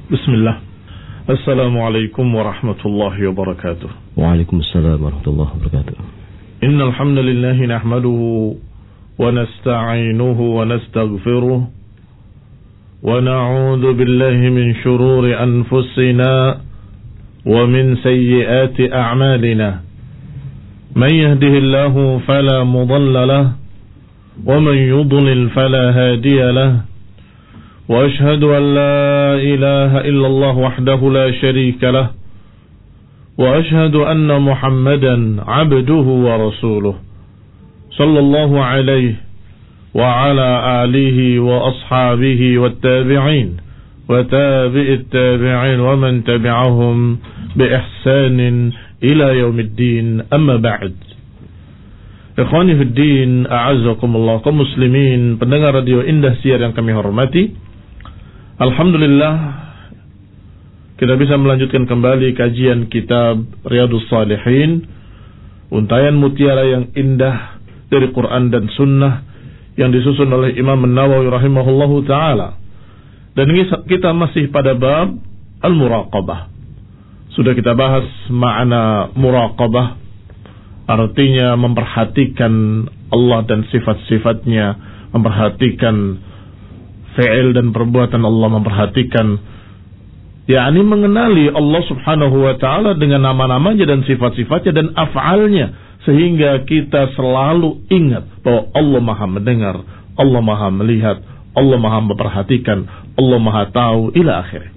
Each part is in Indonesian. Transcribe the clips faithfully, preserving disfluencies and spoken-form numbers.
Bismillah. Assalamualaikum warahmatullahi wabarakatuh. Waalaikumsalam warahmatullahi wabarakatuh. Innal hamdalillah nahmaduhu wa nasta'inuhu wa nastaghfiruh wa na'udzu billahi min shururi anfusina wa min sayyiati a'malina. Man yahdihillahu fala mudilla lahu wa man yudlil fala hadiya lahu. وأشهد أن لا إله إلا الله وحده لا شريك له وأشهد أن محمدا عبده ورسوله صلى الله عليه وعلى آله وأصحابه والتابعين وتابع التابعين ومن تبعهم بإحسان إلى يوم الدين أما بعد. Ikhwani fi din, a'azzakumullah, kaum muslimin pendengar radio Indah Siar yang kami hormati. Alhamdulillah kita bisa melanjutkan kembali kajian kitab Riyadhus Shalihin, untayan mutiara yang indah dari Quran dan Sunnah yang disusun oleh Imam An-Nawawi rahimahullahu ta'ala. Dan kita masih pada bab Al-Muraqabah. Sudah kita bahas makna muraqabah, artinya memperhatikan Allah dan sifat-sifatnya, memperhatikan fi'il dan perbuatan Allah, memperhatikan, yakni mengenali Allah subhanahu wa ta'ala dengan nama-namanya dan sifat-sifatnya dan af'alnya, sehingga kita selalu ingat bahwa Allah maha mendengar, Allah maha melihat, Allah maha memperhatikan, Allah maha tahu, ila akhirnya.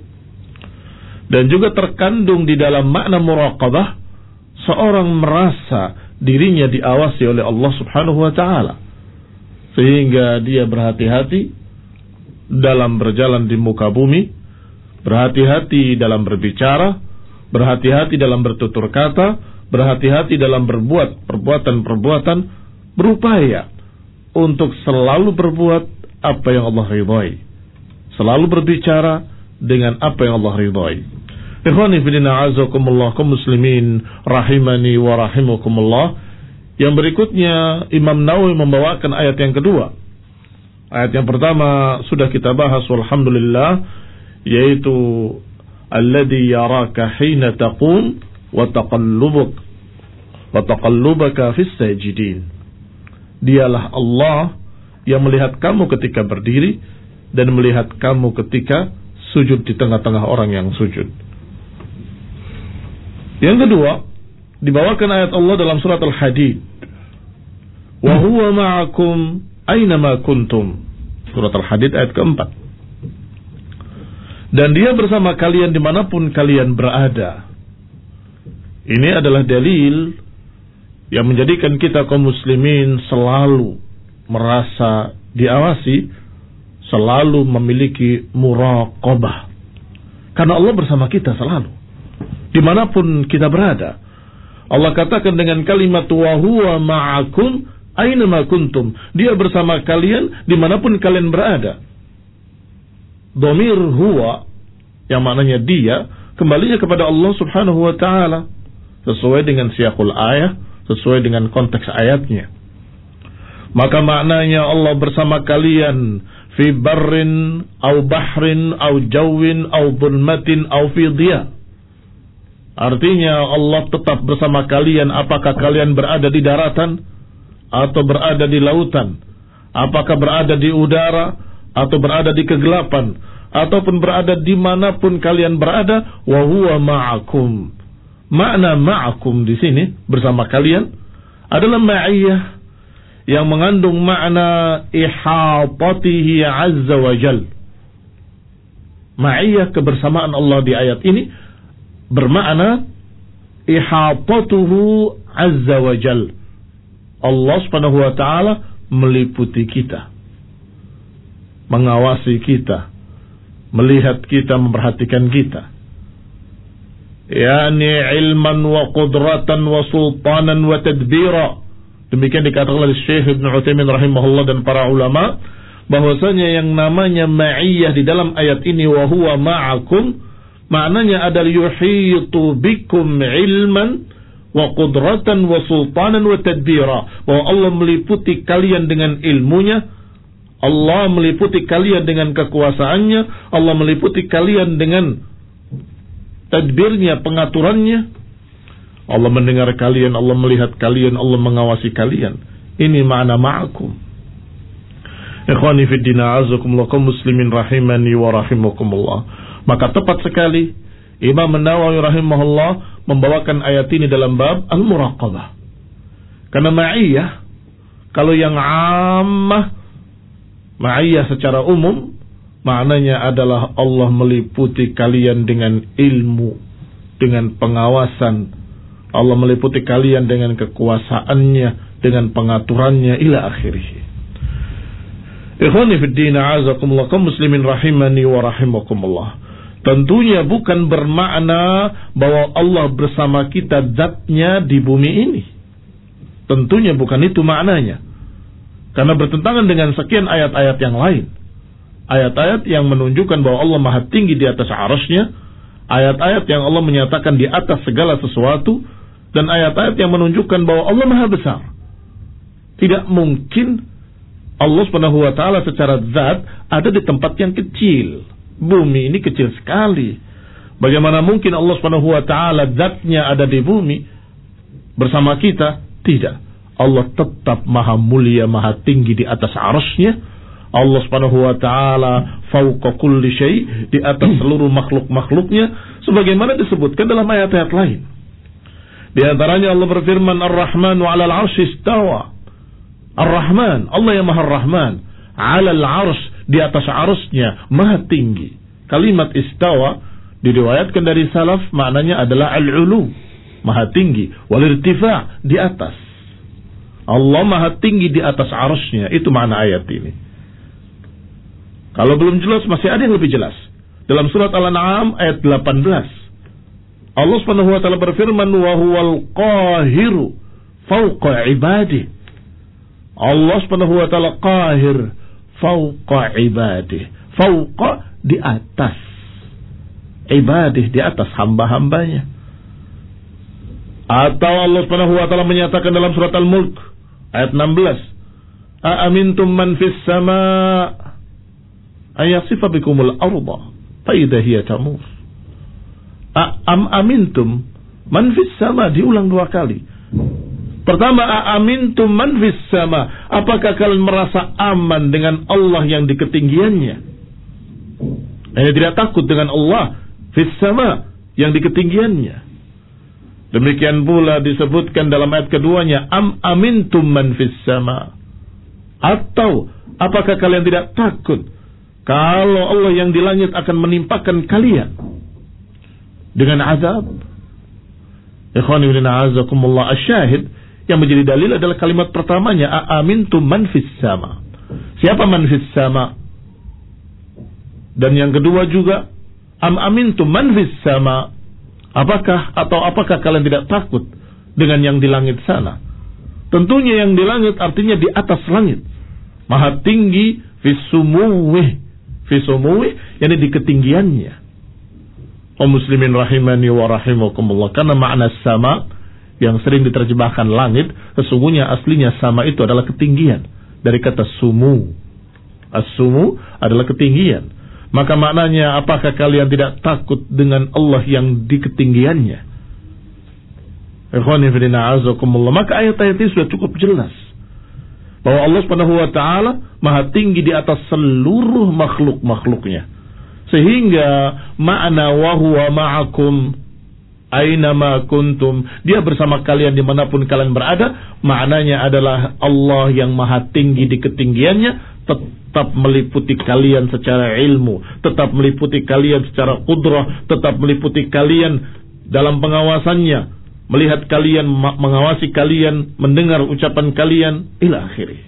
Dan juga terkandung di dalam makna muraqabah, seorang merasa dirinya diawasi oleh Allah subhanahu wa ta'ala, sehingga dia berhati-hati dalam berjalan di muka bumi, berhati-hati dalam berbicara, berhati-hati dalam bertutur kata, berhati-hati dalam berbuat perbuatan-perbuatan, berupaya untuk selalu berbuat apa yang Allah ridhai, selalu berbicara dengan apa yang Allah ridhai. Ikhwani fillah, a'azzakumullah, kaum muslimin rahimani wa rahimakumullah. Yang berikutnya Imam Nawawi membawakan ayat yang kedua. Ayat yang pertama sudah kita bahas, walhamdulillah, yaitu alladzi yaraka hina taqum wa taqallubuk wa taqallubaka fis sajidin. Dialah Allah yang melihat kamu ketika berdiri dan melihat kamu ketika sujud di tengah-tengah orang yang sujud. Yang kedua, dibawakan ayat Allah dalam surat Al-Hadid. Wa huwa ma'akum aynama kuntum. Surat Al-Hadid ayat keempat. Dan dia bersama kalian dimanapun kalian berada. Ini adalah dalil yang menjadikan kita kaum muslimin selalu merasa diawasi, selalu memiliki muraqabah. Karena Allah bersama kita selalu, dimanapun kita berada. Allah katakan dengan kalimat wa huwa ma'akum aynama kuntum. Dia bersama kalian dimanapun kalian berada. Dhamir huwa yang maknanya dia kembalinya kepada Allah subhanahu wa ta'ala, sesuai dengan siyaqul ayah, sesuai dengan konteks ayatnya. Maka maknanya Allah bersama kalian fi barrin au bahrin au jawin au dhulmatin au fi dhiya. Artinya Allah tetap bersama kalian apakah kalian berada di daratan atau berada di lautan, apakah berada di udara atau berada di kegelapan, ataupun berada dimanapun kalian berada. Wa huwa ma'akum. Makna ma'akum di sini bersama kalian adalah ma'iyah yang mengandung makna ihatatihi azza wa jal. Ma'iyah, kebersamaan Allah di ayat ini bermakna ihatatuhu azza wa jal. Allah subhanahu wa ta'ala meliputi kita, mengawasi kita, melihat kita, memperhatikan kita. Yani ilman wa qudratan wa sultanan wa tadbira. Demikian dikatakan oleh Syekh Ibn Utsaimin rahimahullah dan para ulama, bahwasanya yang namanya ma'iyah di dalam ayat ini wa huwa ma'akum, maknanya adalah yuhitu bikum ilman wa qudratan wa sultanan wa tadbira, bahwa Allah meliputi kalian dengan ilmunya, Allah meliputi kalian dengan kekuasaannya, Allah meliputi kalian dengan tadbirnya, pengaturannya. Allah mendengar kalian, Allah melihat kalian, Allah mengawasi kalian. Ini makna ma'akum. Ikhwani fi din, a'azakumullah, kaum muslimin rahimani wa rahimakumullah. Maka tepat sekali Imam Nawawi rahimahullah membawakan ayat ini dalam bab al-muraqabah. Karena ma'iyah, kalau yang ammah, ma'iyah secara umum, maknanya adalah Allah meliputi kalian dengan ilmu, dengan pengawasan. Allah meliputi kalian dengan kekuasaannya, dengan pengaturannya, ila akhirih. Ikhwani fid din, a'azakumullah, kaum muslimin rahimani wa rahimakumullah. Tentunya bukan bermakna bahwa Allah bersama kita zatnya di bumi ini. Tentunya bukan itu maknanya. Karena bertentangan dengan sekian ayat-ayat yang lain. Ayat-ayat yang menunjukkan bahwa Allah maha tinggi di atas arasy-Nya. Ayat-ayat yang Allah menyatakan di atas segala sesuatu. Dan ayat-ayat yang menunjukkan bahwa Allah maha besar. Tidak mungkin Allah subhanahu wa ta'ala secara zat ada di tempat yang kecil. Bumi ini kecil sekali. Bagaimana mungkin Allah subhanahu wa ta'ala zatnya ada di bumi bersama kita? Tidak. Allah tetap maha mulia, maha tinggi di atas arasy-Nya. Allah subhanahu wa ta'ala fauqa kulli syai', di atas seluruh makhluk-makhluknya, sebagaimana disebutkan dalam ayat-ayat lain. Di antaranya Allah berfirman, Ar-Rahmanu 'alal 'arsy istawa. Ar-Rahman, Allah yang maha Rahman, 'alal 'arsy, di atas arasy-Nya, maha tinggi. Kalimat istawa diriwayatkan dari salaf maknanya adalah al-'ulu, maha tinggi, wal irtifa', di atas. Allah maha tinggi di atas arasy-Nya, itu makna ayat ini. Kalau belum jelas, masih ada yang lebih jelas. Dalam surat Al-An'am ayat delapan belas. Allah Subhanahu wa taala berfirman, wa huwal qahiru fawqa ibadih. Allah Subhanahu wa taala qahir fawqa ibadih. Fawqa, di atas. Ibadih, di atas hamba-hambanya. Atau Allah Subhanahu wa taala menyatakan dalam surat Al-Mulk ayat enam belas, a'amintum man fis sama' ayasifa bikumul arda fa idza hiya tamur. Am amintum man fis sama', diulang dua kali. Pertama, a'amintum man fis sama', apakah kalian merasa aman dengan Allah yang di ketinggiannya? Anda tidak takut dengan Allah fis sama', yang di ketinggiannya. Demikian pula disebutkan dalam ayat keduanya, am amintum man fis sama', atau apakah kalian tidak takut kalau Allah yang di langit akan menimpakan kalian dengan azab? Ikhwani wa a'azakumullah, asyahid yang menjadi dalil adalah kalimat pertamanya, a amintum man fis sama'. Siapa man fis sama'? Dan yang kedua juga, am amintum man fis sama', apakah atau apakah kalian tidak takut dengan yang di langit sana? Tentunya yang di langit artinya di atas langit, maha tinggi, fisumuwih, fisumuwih, yakni di ketinggiannya. O muslimin rahimani wa rahimakumullah, karena makna sama yang sering diterjemahkan langit, sesungguhnya aslinya sama itu adalah ketinggian, dari kata sumu. As-sumu adalah ketinggian. Maka maknanya, apakah kalian tidak takut dengan Allah yang di ketinggiannya? Ikhwani fillah a'azakumullah. Maka ayat-ayat ini sudah cukup jelas bahwa Allah Subhanahu wa taala maha tinggi di atas seluruh makhluk-makhluknya. Sehingga makna wa huwa ma'akum aina ma kuntum, dia bersama kalian dimanapun kalian berada, maknanya adalah Allah yang maha tinggi di ketinggiannya tetap meliputi kalian secara ilmu, tetap meliputi kalian secara qudrah, tetap meliputi kalian dalam pengawasannya, melihat kalian, mengawasi kalian, mendengar ucapan kalian, ila akhirih.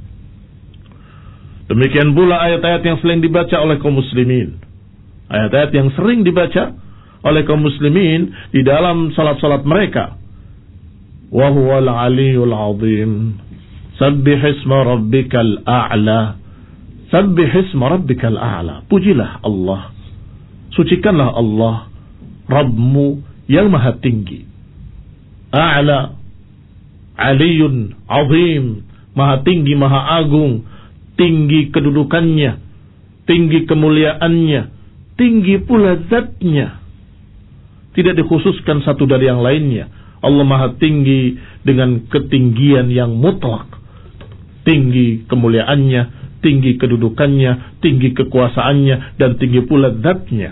Demikian pula ayat-ayat yang sering dibaca oleh kaum muslimin. Ayat-ayat yang sering dibaca oleh kaum muslimin di dalam salat-salat mereka. Wa huwal aliyyul azim. Sabbih isma rabbikal a'la. Sabbih isma rabbikal a'la. Pujilah Allah, sucikanlah Allah, Rabbmu yang maha tinggi. A'la, aliyun azim, maha tinggi, maha agung. tinggi kedudukannya, tinggi kemuliaannya, tinggi pula zatnya. Tidak dikhususkan satu dari yang lainnya. Allah maha tinggi dengan ketinggian yang mutlak. Tinggi kemuliaannya, tinggi kedudukannya, tinggi kekuasaannya, dan tinggi pula zatnya.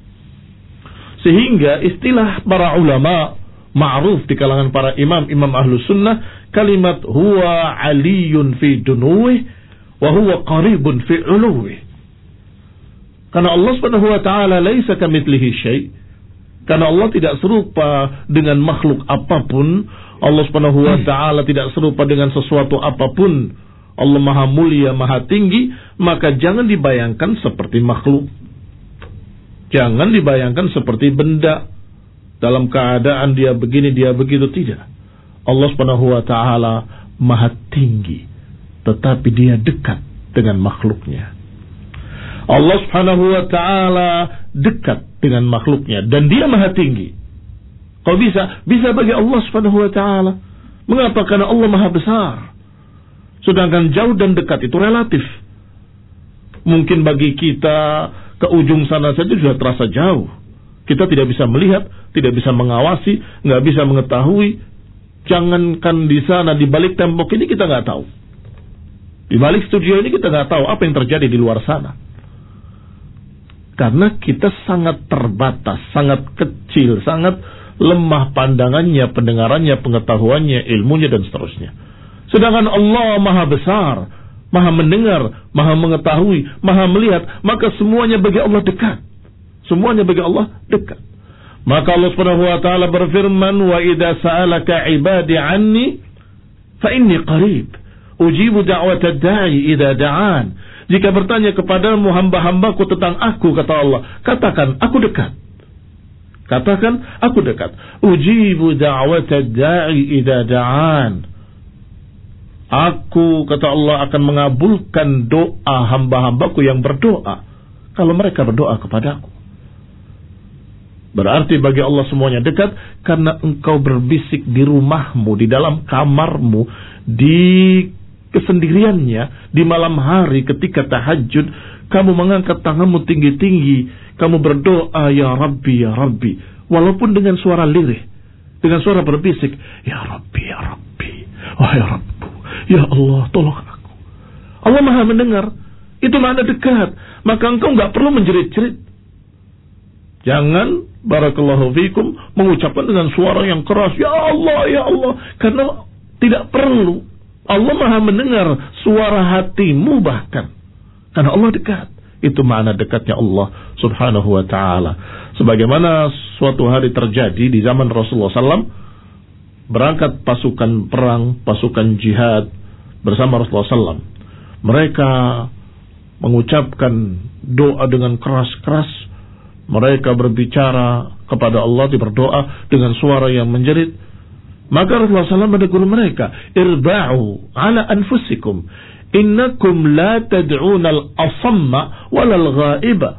Sehingga istilah para ulama ma'ruf di kalangan para imam, imam ahlu sunnah, kalimat huwa aliyun fi dunuwih wa huwa qaribun fi uluwih. Karena Allah subhanahu wa ta'ala laisa kamitslihi syai'. Karena Allah tidak serupa dengan makhluk apapun. Allah subhanahu wa ta'ala tidak serupa dengan sesuatu apapun. Allah maha mulia, maha tinggi. Maka jangan dibayangkan seperti makhluk. Jangan dibayangkan seperti benda. Dalam keadaan dia begini, dia begitu. Tidak. Allah subhanahu wa ta'ala maha tinggi. Tetapi dia dekat dengan makhluknya. Allah subhanahu wa ta'ala dekat dengan makhluknya. Dan dia maha tinggi. Kau bisa? Bisa bagi Allah subhanahu wa ta'ala. Mengapa? Karena Allah maha besar. Sedangkan jauh dan dekat itu relatif. Mungkin bagi kita ke ujung sana saja sudah terasa jauh. Kita tidak bisa melihat, tidak bisa mengawasi, nggak bisa mengetahui. Jangankan di sana, di balik tembok ini kita nggak tahu. Di balik studio ini kita nggak tahu apa yang terjadi di luar sana. Karena kita sangat terbatas, sangat kecil, sangat lemah pandangannya, pendengarannya, pengetahuannya, ilmunya, dan seterusnya. Sedangkan Allah maha besar, maha mendengar, maha mengetahui, maha melihat. Maka semuanya bagi Allah dekat. Semuanya bagi Allah dekat. Maka Allah subhanahu wa ta'ala berfirman, wa idza sa'alaka ibadi anni fa inni qarib ujibu da'watad da'i idza da'an. Jika bertanya kepadamu hamba-hambaku tentang aku, kata Allah, katakan aku dekat. Katakan aku dekat. Ujibu da'watad da'i idza da'an. Aku, kata Allah, akan mengabulkan doa hamba-hambaku yang berdoa kalau mereka berdoa kepadaku. Berarti bagi Allah semuanya dekat karena engkau berbisik di rumahmu, di dalam kamarmu, di kesendiriannya, di malam hari ketika tahajud, kamu mengangkat tanganmu tinggi-tinggi, kamu berdoa, ya Rabbi, ya Rabbi, walaupun dengan suara lirih, dengan suara berbisik, ya Rabbi, ya Rabbi, wahai Rabbu, ya Allah, tolong aku. Allah maha mendengar, itu makna dekat. Maka engkau nggak perlu menjerit-jerit. Jangan, barakallahu fikum, mengucapkan dengan suara yang keras, ya Allah, ya Allah, karena tidak perlu. Allah maha mendengar suara hatimu bahkan. Karena Allah dekat. Itu makna dekatnya Allah subhanahu wa ta'ala. Sebagaimana suatu hari terjadi di zaman Rasulullah sallallahu alaihi wasallam. Berangkat pasukan perang, pasukan jihad bersama Rasulullah sallallahu alaihi wasallam. Mereka mengucapkan doa dengan keras-keras. Mereka berbicara kepada Allah, berdoa dengan suara yang menjerit. Maka Rasulullah sallallahu alaihi wasallam menegur mereka, irba'u ala anfusikum, innakum la tad'una al-asamma walal ghaiba.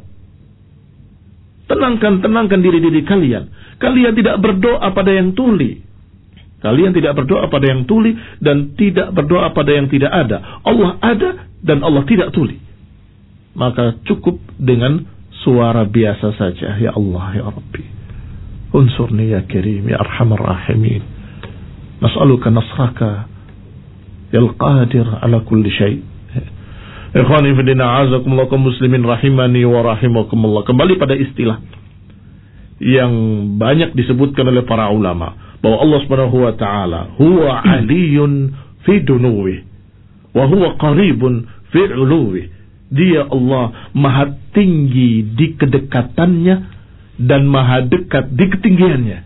Tenangkan, tenangkan diri-diri kalian. Kalian tidak berdoa pada yang tuli. Kalian tidak berdoa pada yang tuli dan tidak berdoa pada yang tidak ada. Allah ada dan Allah tidak tuli. Maka cukup dengan suara biasa saja. Ya Allah, ya Rabbi, unsurni ya Karim, ya Arhamar Rahimin. Nas'aluka nasraka yal qadir ala kulli syai'. Ikhwani fillah, a'azakumullah, kaum muslimin rahimani wa rahimakumullah. Kembali pada istilah yang banyak disebutkan oleh para ulama, bahwa Allah Subhanahu wa taala huwa aliyun fi dunuwi wa huwa qaribun fi uluwi. Dia Allah maha tinggi di kedekatannya dan maha dekat di ketinggiannya.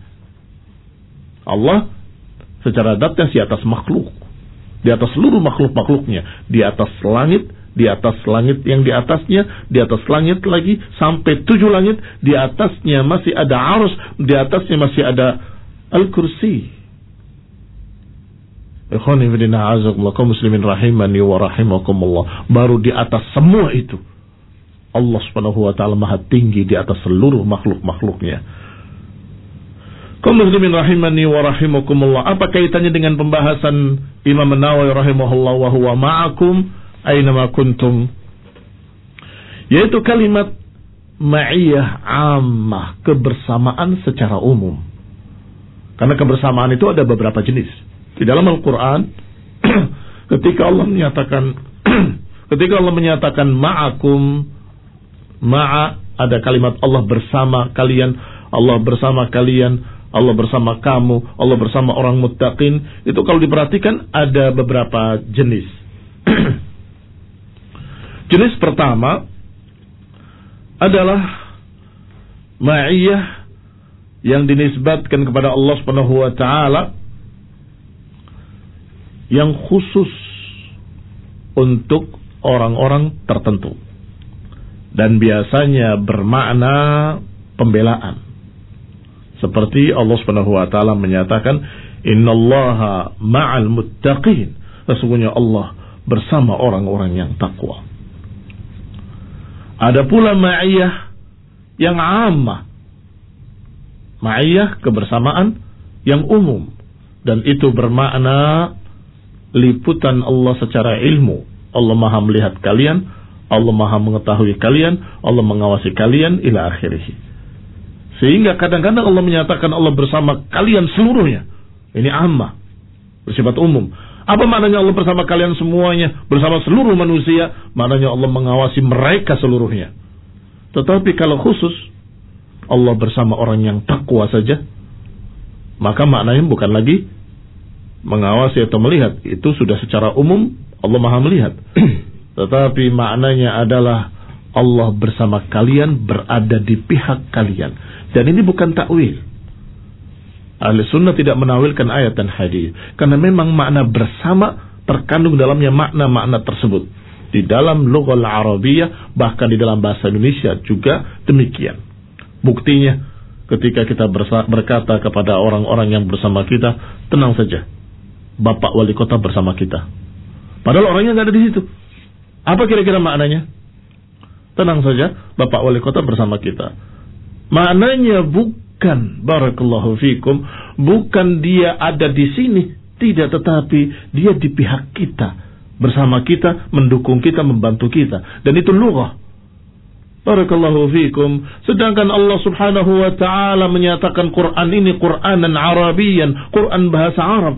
Allah secara zatnya di atas makhluk, di atas seluruh makhluk-makhluknya, di atas langit, di atas langit yang di atasnya, di atas langit lagi sampai tujuh langit, di atasnya masih ada arus, di atasnya masih ada al-kursi. Ikhwani fillah, a'azakumullah, kaum muslimin rahimani wa rahimakumullah. Baru di atas semua itu Allah Subhanahu wa taala maha tinggi di atas seluruh makhluk-makhluknya. Kaum muslimin rahimani wa rahimakumullah. Apa kaitannya dengan pembahasan Imam An-Nawawi rahimahullah wa huwa ma'akum aynama kuntum, yaitu kalimat ma'iyah ammah, kebersamaan secara umum. Karena kebersamaan itu ada beberapa jenis. Di dalam Al-Quran ketika Allah menyatakan ketika Allah menyatakan ma'akum, ma'a, ada kalimat Allah bersama kalian, Allah bersama kalian, Allah bersama kamu, Allah bersama orang muttaqin. Itu kalau diperhatikan ada beberapa jenis. Jenis pertama adalah ma'iyah yang dinisbatkan kepada Allah Subhanahu wa taala yang khusus untuk orang-orang tertentu dan biasanya bermakna pembelaan. Seperti Allah Subhanahu wa taala menyatakan, "Innallaha ma'al muttaqin." Sesungguhnya Allah bersama orang-orang yang takwa. Ada pula ma'iyah yang ammah, ma'iyah kebersamaan yang umum, dan itu bermakna liputan Allah secara ilmu. Allah Maha melihat kalian, Allah Maha mengetahui kalian, Allah mengawasi kalian ila akhirih. Sehingga kadang-kadang Allah menyatakan Allah bersama kalian seluruhnya. Ini ammah, bersifat umum. Apa maknanya Allah bersama kalian semuanya, bersama seluruh manusia? Maknanya Allah mengawasi mereka seluruhnya. Tetapi kalau khusus Allah bersama orang yang takwa saja, maka maknanya bukan lagi mengawasi atau melihat. Itu sudah secara umum Allah Maha melihat. Tetapi maknanya adalah Allah bersama kalian, berada di pihak kalian. Dan ini bukan takwil. Ahli sunnah tidak menawilkan ayat dan hadis, karena memang makna bersama terkandung dalamnya makna-makna tersebut. Di dalam lughah Arabiyah, bahkan di dalam bahasa Indonesia juga demikian. Buktinya ketika kita berkata kepada orang-orang yang bersama kita, tenang saja, Bapak Wali Kota bersama kita. Padahal orangnya nggak ada di situ. Apa kira-kira maknanya? Tenang saja, Bapak Wali Kota bersama kita. Maknanya bukan, barakallahu fikum, bukan dia ada di sini, tidak, tetapi dia di pihak kita, bersama kita, mendukung kita, membantu kita. Dan itu lughah. Barakallahu fikum. Sedangkan Allah Subhanahu wa taala menyatakan Quran ini Quranan Arabiyan, Quran bahasa Arab.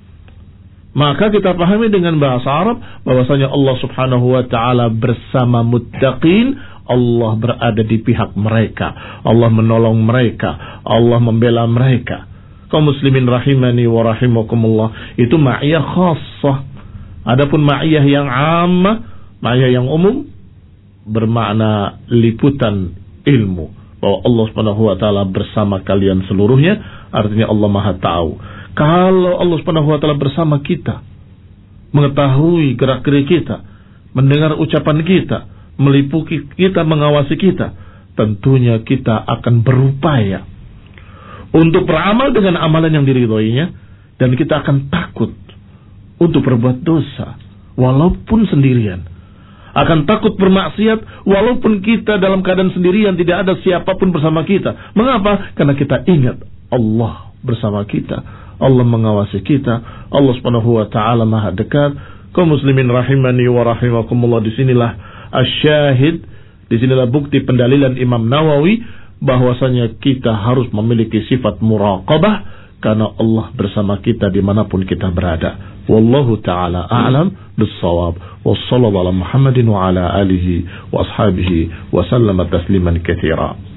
Maka kita pahami dengan bahasa Arab bahwasanya Allah Subhanahu wa taala bersama muttaqin. Allah berada di pihak mereka, Allah menolong mereka, Allah membela mereka. Kaum muslimin rahimani wa rahimakumullah, itu ma'iyah khassah. Adapun ma'iyah yang ammah, ma'iyah yang umum, bermakna liputan ilmu, bahwa Allah Subhanahu wa taala bersama kalian seluruhnya, artinya Allah Maha tahu. Kalau Allah Subhanahu wa taala bersama kita, mengetahui gerak-gerik kita, mendengar ucapan kita, meliputi kita, mengawasi kita, tentunya kita akan berupaya untuk beramal dengan amalan yang diridhoinya, dan kita akan takut untuk berbuat dosa walaupun sendirian, akan takut bermaksiat walaupun kita dalam keadaan sendirian, tidak ada siapapun bersama kita. Mengapa? Karena kita ingat Allah bersama kita, Allah mengawasi kita, Allah Subhanahu wa taala Maha dekat. Kaum muslimin rahimani wa rahimakumullah, disinilah asyahid, disinilah bukti pendalilan Imam Nawawi bahwasanya kita harus memiliki sifat muraqabah, karena Allah bersama kita dimanapun kita berada. Wallahu ta'ala a'lam bis-shawab. Wassallallahu ala Muhammadin wa ala alihi wa ashabihi wa sallama tasliman katsira.